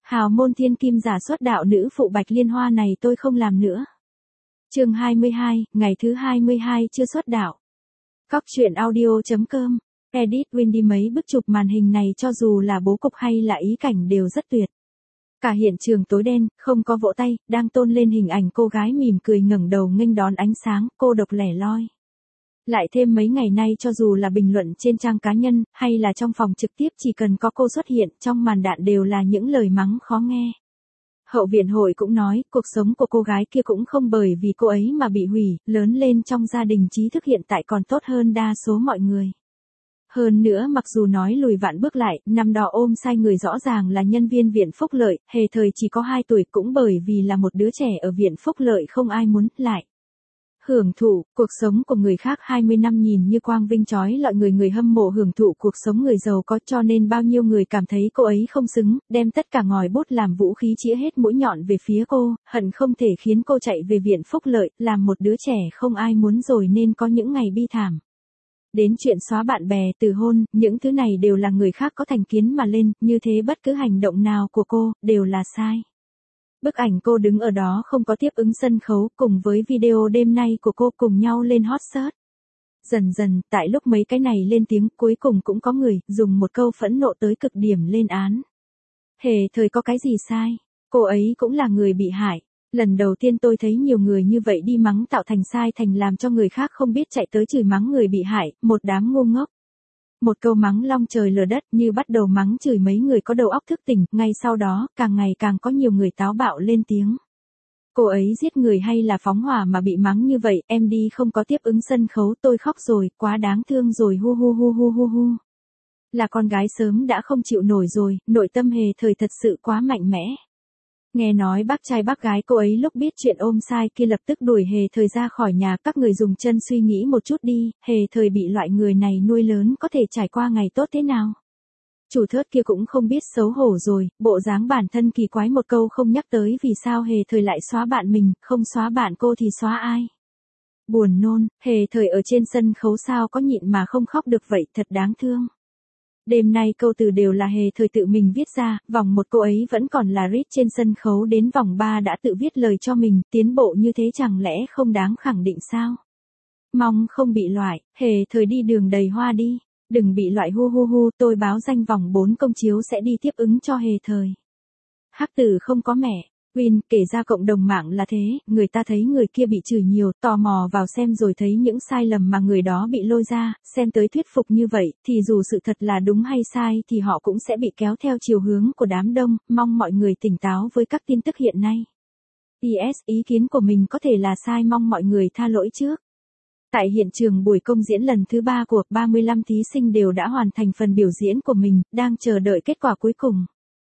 Hào môn thiên kim giả xuất đạo nữ phụ Bạch Liên Hoa này tôi không làm nữa. Chương 22, ngày thứ 22 chưa xuất đạo. Cóc truyện audio.com. Edit Windy mấy bức chụp màn hình này cho dù là bố cục hay là ý cảnh đều rất tuyệt. Cả hiện trường tối đen, không có vỗ tay, đang tôn lên hình ảnh cô gái mỉm cười ngẩng đầu nghênh đón ánh sáng, cô độc lẻ loi. Lại thêm mấy ngày nay cho dù là bình luận trên trang cá nhân, hay là trong phòng trực tiếp chỉ cần có cô xuất hiện trong màn đạn đều là những lời mắng khó nghe. Hậu viện hội cũng nói, cuộc sống của cô gái kia cũng không bởi vì cô ấy mà bị hủy, lớn lên trong gia đình trí thức hiện tại còn tốt hơn đa số mọi người. Hơn nữa mặc dù nói lùi vạn bước lại, năm đó ôm sai người rõ ràng là nhân viên viện phúc lợi, hề thời chỉ có 2 tuổi cũng bởi vì là một đứa trẻ ở viện phúc lợi không ai muốn lại. Hưởng thụ, cuộc sống của người khác 20 năm nhìn như quang vinh chói lọi người hâm mộ hưởng thụ cuộc sống người giàu có cho nên bao nhiêu người cảm thấy cô ấy không xứng, đem tất cả ngòi bút làm vũ khí chĩa hết mũi nhọn về phía cô, hận không thể khiến cô chạy về viện phúc lợi, làm một đứa trẻ không ai muốn rồi nên có những ngày bi thảm. Đến chuyện xóa bạn bè, từ hôn, những thứ này đều là người khác có thành kiến mà lên, như thế bất cứ hành động nào của cô, đều là sai. Bức ảnh cô đứng ở đó không có tiếp ứng sân khấu cùng với video đêm nay của cô cùng nhau lên hot search. Dần dần, tại lúc mấy cái này lên tiếng cuối cùng cũng có người dùng một câu phẫn nộ tới cực điểm lên án. Hề thời có cái gì sai? Cô ấy cũng là người bị hại. Lần đầu tiên tôi thấy nhiều người như vậy đi mắng tạo thành sai thành làm cho người khác không biết chạy tới chửi mắng người bị hại, một đám ngu ngốc. Một câu mắng long trời lở đất như bắt đầu mắng chửi mấy người có đầu óc thức tỉnh, ngay sau đó, càng ngày càng có nhiều người táo bạo lên tiếng. Cô ấy giết người hay là phóng hỏa mà bị mắng như vậy, em đi không có tiếp ứng sân khấu tôi khóc rồi, quá đáng thương rồi hu hu hu hu hu hu. Là con gái sớm đã không chịu nổi rồi, nội tâm hề thời thật sự quá mạnh mẽ. Nghe nói bác trai bác gái cô ấy lúc biết chuyện ôm sai kia lập tức đuổi hề thời ra khỏi nhà, các người dùng chân suy nghĩ một chút đi, hề thời bị loại người này nuôi lớn có thể trải qua ngày tốt thế nào. Chủ thớt kia cũng không biết xấu hổ rồi, bộ dáng bản thân kỳ quái một câu không nhắc tới vì sao hề thời lại xóa bạn mình, không xóa bạn cô thì xóa ai. Buồn nôn, hề thời ở trên sân khấu sao có nhịn mà không khóc được vậy, thật đáng thương. Đêm nay câu từ đều là hề thời tự mình viết ra, vòng 1 cô ấy vẫn còn là rít trên sân khấu đến vòng 3 đã tự viết lời cho mình, tiến bộ như thế chẳng lẽ không đáng khẳng định sao? Mong không bị loại, hề thời đi đường đầy hoa đi, đừng bị loại hu hu hu, tôi báo danh vòng 4 công chiếu sẽ đi tiếp ứng cho hề thời. Hắc tử không có mẹ. Win kể ra cộng đồng mạng là thế, người ta thấy người kia bị chửi nhiều, tò mò vào xem rồi thấy những sai lầm mà người đó bị lôi ra, xem tới thuyết phục như vậy, thì dù sự thật là đúng hay sai thì họ cũng sẽ bị kéo theo chiều hướng của đám đông, mong mọi người tỉnh táo với các tin tức hiện nay. PS ý kiến của mình có thể là sai, mong mọi người tha lỗi trước. Tại hiện trường buổi công diễn lần thứ 3 của 35 thí sinh đều đã hoàn thành phần biểu diễn của mình, đang chờ đợi kết quả cuối cùng.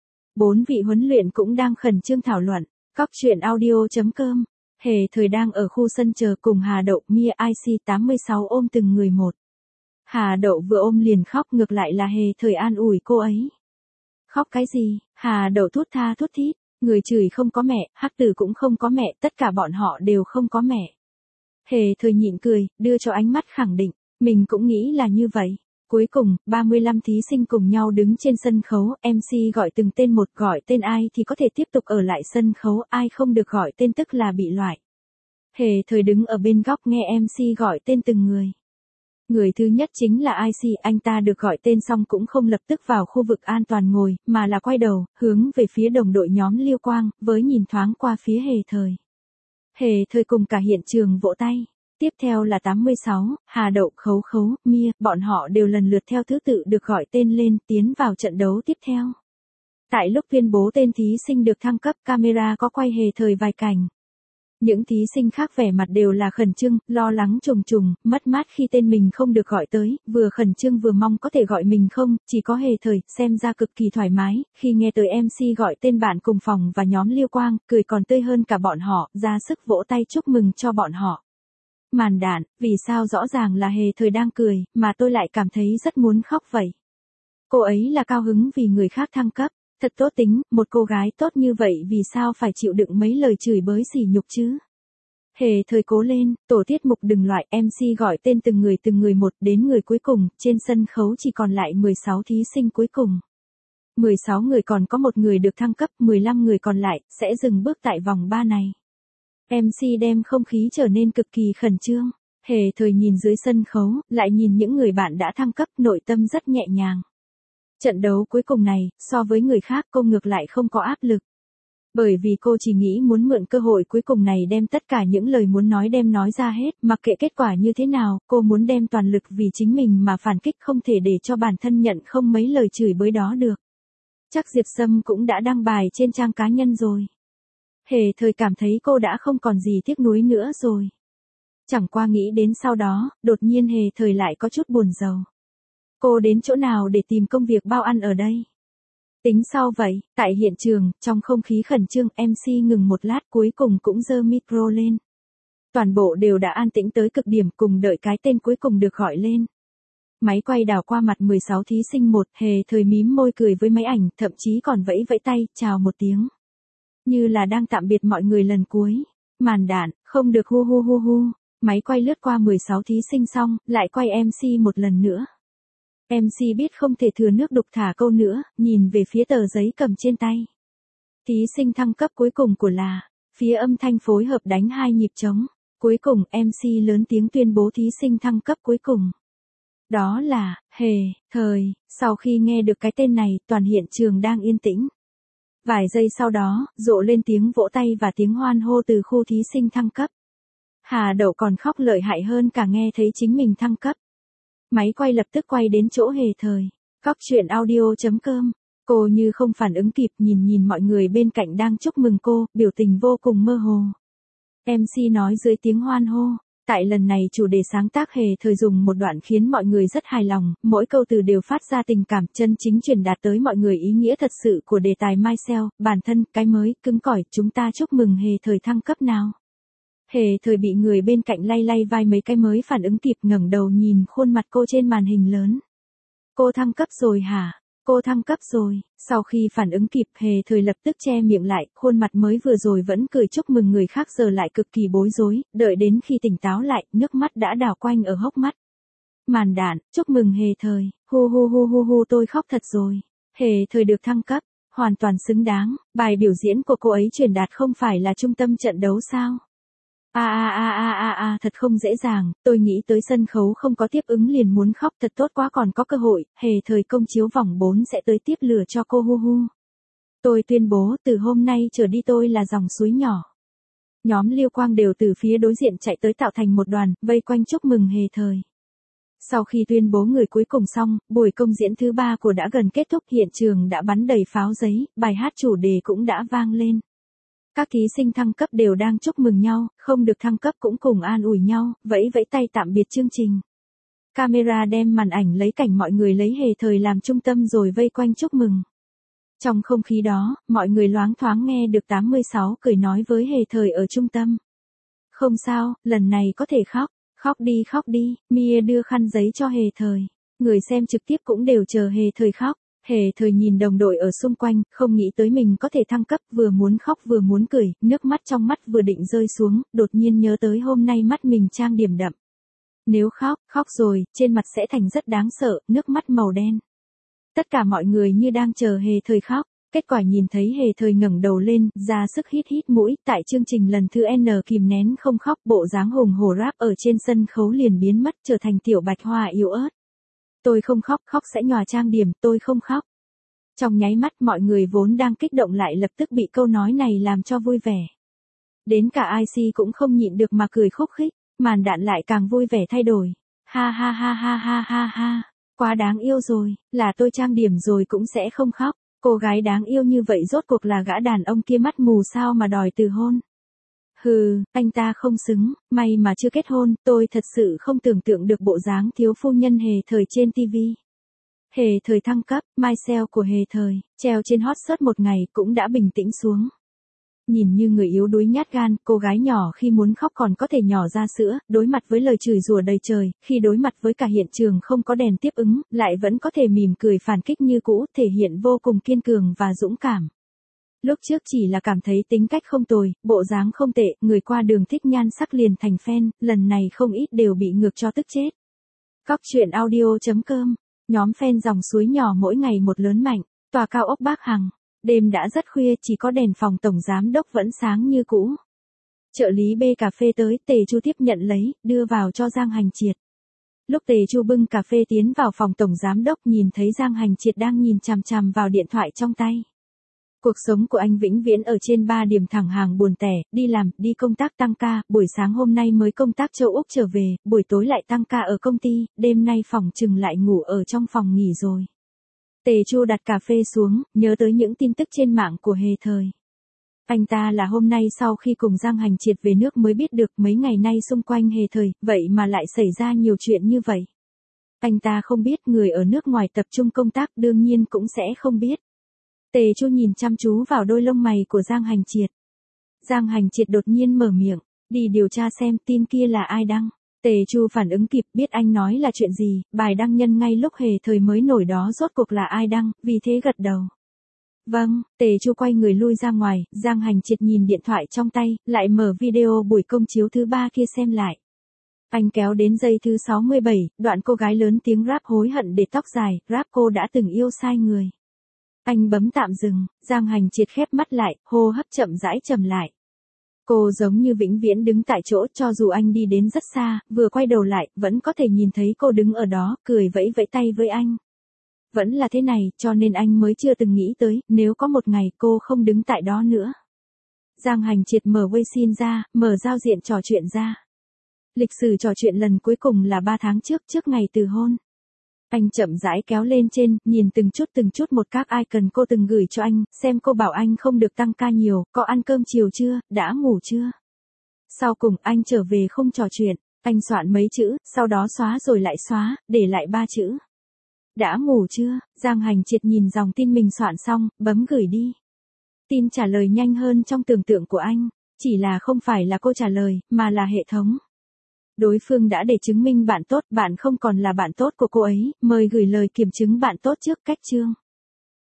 4 vị huấn luyện cũng đang khẩn trương thảo luận. Cóc truyện audio.com. Hề thời đang ở khu sân chờ cùng Hà Đậu, Mia IC86 ôm từng người một. Hà Đậu vừa ôm liền khóc, ngược lại là hề thời an ủi cô ấy. Khóc cái gì? Hà Đậu thút tha thút thít. Người chửi không có mẹ, hắc tử cũng không có mẹ, tất cả bọn họ đều không có mẹ. Hề thời nhịn cười, đưa cho ánh mắt khẳng định. Mình cũng nghĩ là như vậy. Cuối cùng, 35 thí sinh cùng nhau đứng trên sân khấu, MC gọi từng tên một, gọi tên ai thì có thể tiếp tục ở lại sân khấu, ai không được gọi tên tức là bị loại. Hề thời đứng ở bên góc nghe MC gọi tên từng người. Người thứ nhất chính là IC, anh ta được gọi tên xong cũng không lập tức vào khu vực an toàn ngồi, mà là quay đầu, hướng về phía đồng đội nhóm Liêu Quang, với nhìn thoáng qua phía hề thời. Hề thời cùng cả hiện trường vỗ tay. Tiếp theo là 86, Hà Đậu, Khấu Khấu, Mia, bọn họ đều lần lượt theo thứ tự được gọi tên lên, tiến vào trận đấu tiếp theo. Tại lúc tuyên bố tên thí sinh được thăng cấp, camera có quay hề thời vài cảnh. Những thí sinh khác vẻ mặt đều là khẩn trương, lo lắng trùng trùng, mất mát khi tên mình không được gọi tới, vừa khẩn trương vừa mong có thể gọi mình không, chỉ có hề thời, xem ra cực kỳ thoải mái, khi nghe tới MC gọi tên bạn cùng phòng và nhóm Liêu Quang, cười còn tươi hơn cả bọn họ, ra sức vỗ tay chúc mừng cho bọn họ. Màn đạn, vì sao rõ ràng là hề thời đang cười, mà tôi lại cảm thấy rất muốn khóc vậy. Cô ấy là cao hứng vì người khác thăng cấp, thật tốt tính, một cô gái tốt như vậy vì sao phải chịu đựng mấy lời chửi bới sỉ nhục chứ. Hề thời cố lên, tổ tiết mục đừng loại, MC gọi tên từng người một, đến người cuối cùng, trên sân khấu chỉ còn lại 16 thí sinh cuối cùng. 16 người còn có một người được thăng cấp, 15 người còn lại sẽ dừng bước tại vòng 3 này. MC đem không khí trở nên cực kỳ khẩn trương. Hề Thời nhìn dưới sân khấu, lại nhìn những người bạn đã thăng cấp, nội tâm rất nhẹ nhàng. Trận đấu cuối cùng này, so với người khác cô ngược lại không có áp lực. Bởi vì cô chỉ nghĩ muốn mượn cơ hội cuối cùng này đem tất cả những lời muốn nói đem nói ra hết, mặc kệ kết quả như thế nào, cô muốn đem toàn lực vì chính mình mà phản kích, không thể để cho bản thân nhận không mấy lời chửi bới đó được. Chắc Diệp Sâm cũng đã đăng bài trên trang cá nhân rồi. Hề Thời cảm thấy cô đã không còn gì tiếc nuối nữa rồi. Chẳng qua nghĩ đến sau đó, đột nhiên Hề Thời lại có chút buồn rầu. Cô đến chỗ nào để tìm công việc bao ăn ở đây? Tính sau vậy, tại hiện trường, trong không khí khẩn trương, MC ngừng một lát cuối cùng cũng giơ micro lên. Toàn bộ đều đã an tĩnh tới cực điểm, cùng đợi cái tên cuối cùng được gọi lên. Máy quay đảo qua mặt 16 thí sinh một, Hề Thời mím môi cười với máy ảnh, thậm chí còn vẫy vẫy tay, chào một tiếng. Như là đang tạm biệt mọi người lần cuối. Màn đạn, không được hu hu hu hu. Máy quay lướt qua 16 thí sinh xong, lại quay MC một lần nữa. MC biết không thể thừa nước đục thả câu nữa, nhìn về phía tờ giấy cầm trên tay. Thí sinh thăng cấp cuối cùng của là, phía âm thanh phối hợp đánh 2 nhịp trống. Cuối cùng MC lớn tiếng tuyên bố thí sinh thăng cấp cuối cùng. Đó là, Hề Thời. Sau khi nghe được cái tên này, toàn hiện trường đang yên tĩnh. Vài giây sau đó, rộ lên tiếng vỗ tay và tiếng hoan hô từ khu thí sinh thăng cấp. Hà Đậu còn khóc lợi hại hơn cả nghe thấy chính mình thăng cấp. Máy quay lập tức quay đến chỗ Hề Thời. Cóc truyện audio.com. Cô như không phản ứng kịp, nhìn mọi người bên cạnh đang chúc mừng cô, biểu tình vô cùng mơ hồ. MC nói dưới tiếng hoan hô. Tại lần này chủ đề sáng tác Hề Thời dùng một đoạn khiến mọi người rất hài lòng, mỗi câu từ đều phát ra tình cảm chân chính truyền đạt tới mọi người ý nghĩa thật sự của đề tài Myself, bản thân, cái mới, cứng cỏi, chúng ta chúc mừng Hề Thời thăng cấp nào. Hề Thời bị người bên cạnh lay lay vai mấy cái mới phản ứng kịp, ngẩng đầu nhìn khuôn mặt cô trên màn hình lớn. Cô thăng cấp rồi hả? Cô thăng cấp rồi. Sau khi phản ứng kịp, Hề Thời lập tức che miệng lại, khuôn mặt mới vừa rồi vẫn cười chúc mừng người khác giờ lại cực kỳ bối rối, đợi đến khi tỉnh táo lại, nước mắt đã đảo quanh ở hốc mắt. Màn đạn, chúc mừng Hề Thời, hu hu hu hu hu, tôi khóc thật rồi. Hề Thời được thăng cấp, hoàn toàn xứng đáng, bài biểu diễn của cô ấy truyền đạt không phải là trung tâm trận đấu sao? Thật không dễ dàng, tôi nghĩ tới sân khấu không có tiếp ứng liền muốn khóc, thật tốt quá, còn có cơ hội, Hề Thời công chiếu vòng 4 sẽ tới tiếp lửa cho cô hu hu. Tôi tuyên bố từ hôm nay trở đi tôi là dòng suối nhỏ. Nhóm Liêu Quang đều từ phía đối diện chạy tới tạo thành một đoàn, vây quanh chúc mừng Hề Thời. Sau khi tuyên bố người cuối cùng xong, buổi công diễn thứ 3 của đã gần kết thúc, hiện trường đã bắn đầy pháo giấy, bài hát chủ đề cũng đã vang lên. Các thí sinh thăng cấp đều đang chúc mừng nhau, không được thăng cấp cũng cùng an ủi nhau, vẫy vẫy tay tạm biệt chương trình. Camera đem màn ảnh lấy cảnh mọi người lấy Hề Thời làm trung tâm rồi vây quanh chúc mừng. Trong không khí đó, mọi người loáng thoáng nghe được 86 cười nói với Hề Thời ở trung tâm. Không sao, lần này có thể khóc, khóc đi, Mia đưa khăn giấy cho Hề Thời. Người xem trực tiếp cũng đều chờ Hề Thời khóc. Hề Thời nhìn đồng đội ở xung quanh, không nghĩ tới mình có thể thăng cấp, vừa muốn khóc vừa muốn cười, nước mắt trong mắt vừa định rơi xuống, đột nhiên nhớ tới hôm nay mắt mình trang điểm đậm. Nếu khóc rồi, trên mặt sẽ thành rất đáng sợ, nước mắt màu đen. Tất cả mọi người như đang chờ Hề Thời khóc, kết quả nhìn thấy Hề Thời ngẩng đầu lên, ra sức hít mũi, tại chương trình lần thứ N kìm nén không khóc, bộ dáng hùng hổ rap ở trên sân khấu liền biến mất, trở thành tiểu bạch hoa yếu ớt. Tôi không khóc, khóc sẽ nhòa trang điểm, tôi không khóc. Trong nháy mắt mọi người vốn đang kích động lại lập tức bị câu nói này làm cho vui vẻ. Đến cả IC cũng không nhịn được mà cười khúc khích, màn đạn lại càng vui vẻ thay đổi. Ha, quá đáng yêu rồi, là tôi trang điểm rồi cũng sẽ không khóc. Cô gái đáng yêu như vậy rốt cuộc là gã đàn ông kia mắt mù sao mà đòi từ hôn. Hừ, anh ta không xứng, may mà chưa kết hôn, tôi thật sự không tưởng tượng được bộ dáng thiếu phu nhân Hề Thời trên TV. Hề Thời thăng cấp, Myself của Hề Thời, treo trên hot search một ngày cũng đã bình tĩnh xuống. Nhìn như người yếu đuối nhát gan, cô gái nhỏ khi muốn khóc còn có thể nhỏ ra sữa, đối mặt với lời chửi rủa đầy trời, khi đối mặt với cả hiện trường không có đèn tiếp ứng, lại vẫn có thể mỉm cười phản kích như cũ, thể hiện vô cùng kiên cường và dũng cảm. Lúc trước chỉ là cảm thấy tính cách không tồi, bộ dáng không tệ, người qua đường thích nhan sắc liền thành fan, lần này không ít đều bị ngược cho tức chết. Cóc truyện audio.com, nhóm fan dòng suối nhỏ mỗi ngày một lớn mạnh. Tòa cao ốc Bác Hằng. Đêm đã rất khuya, chỉ có đèn phòng tổng giám đốc vẫn sáng như cũ. Trợ lý bê cà phê tới, Tề Chu tiếp nhận lấy, đưa vào cho Giang Hành Triệt. Lúc Tề Chu bưng cà phê tiến vào phòng tổng giám đốc, nhìn thấy Giang Hành Triệt đang nhìn chằm chằm vào điện thoại trong tay. Cuộc sống của anh vĩnh viễn ở trên 3 điểm thẳng hàng buồn tẻ, đi làm, đi công tác tăng ca, buổi sáng hôm nay mới công tác châu Úc trở về, buổi tối lại tăng ca ở công ty, đêm nay phỏng chừng lại ngủ ở trong phòng nghỉ rồi. Tề Chu đặt cà phê xuống, nhớ tới những tin tức trên mạng của Hề Thời. Anh ta là hôm nay sau khi cùng Giang Hành Triệt về nước mới biết được mấy ngày nay xung quanh Hề Thời, vậy mà lại xảy ra nhiều chuyện như vậy. Anh ta không biết, người ở nước ngoài tập trung công tác đương nhiên cũng sẽ không biết. Tề Chu nhìn chăm chú vào đôi lông mày của Giang Hành Triệt. Giang Hành Triệt đột nhiên mở miệng, đi điều tra xem tin kia là ai đăng. Tề Chu phản ứng kịp, biết anh nói là chuyện gì, bài đăng nhân ngay lúc Hề Thời mới nổi đó rốt cuộc là ai đăng, vì thế gật đầu. Vâng, Tề Chu quay người lui ra ngoài, Giang Hành Triệt nhìn điện thoại trong tay, lại mở video buổi công chiếu thứ 3 kia xem lại. Anh kéo đến giây thứ 67, đoạn cô gái lớn tiếng rap hối hận để tóc dài, rap cô đã từng yêu sai người. Anh bấm tạm dừng, Giang Hành Triệt khép mắt lại, hô hấp chậm rãi trầm lại. Cô giống như vĩnh viễn đứng tại chỗ, cho dù anh đi đến rất xa, vừa quay đầu lại, vẫn có thể nhìn thấy cô đứng ở đó, cười vẫy vẫy tay với anh. Vẫn là thế này, cho nên anh mới chưa từng nghĩ tới, nếu có một ngày cô không đứng tại đó nữa. Giang Hành Triệt mở WeChat ra, mở giao diện trò chuyện ra. Lịch sử trò chuyện lần cuối cùng là 3 tháng trước ngày từ hôn. Anh chậm rãi kéo lên trên, nhìn từng chút một các icon cô từng gửi cho anh, xem cô bảo anh không được tăng ca nhiều, có ăn cơm chiều chưa, đã ngủ chưa. Sau cùng anh trở về không trò chuyện, anh soạn mấy chữ, sau đó xóa rồi lại xóa, để lại 3 chữ. Đã ngủ chưa? Giang Hành Triệt nhìn dòng tin mình soạn xong, bấm gửi đi. Tin trả lời nhanh hơn trong tưởng tượng của anh, chỉ là không phải là cô trả lời, mà là hệ thống. Đối phương đã để chứng minh bạn tốt, bạn không còn là bạn tốt của cô ấy, mời gửi lời kiểm chứng bạn tốt trước cách chương.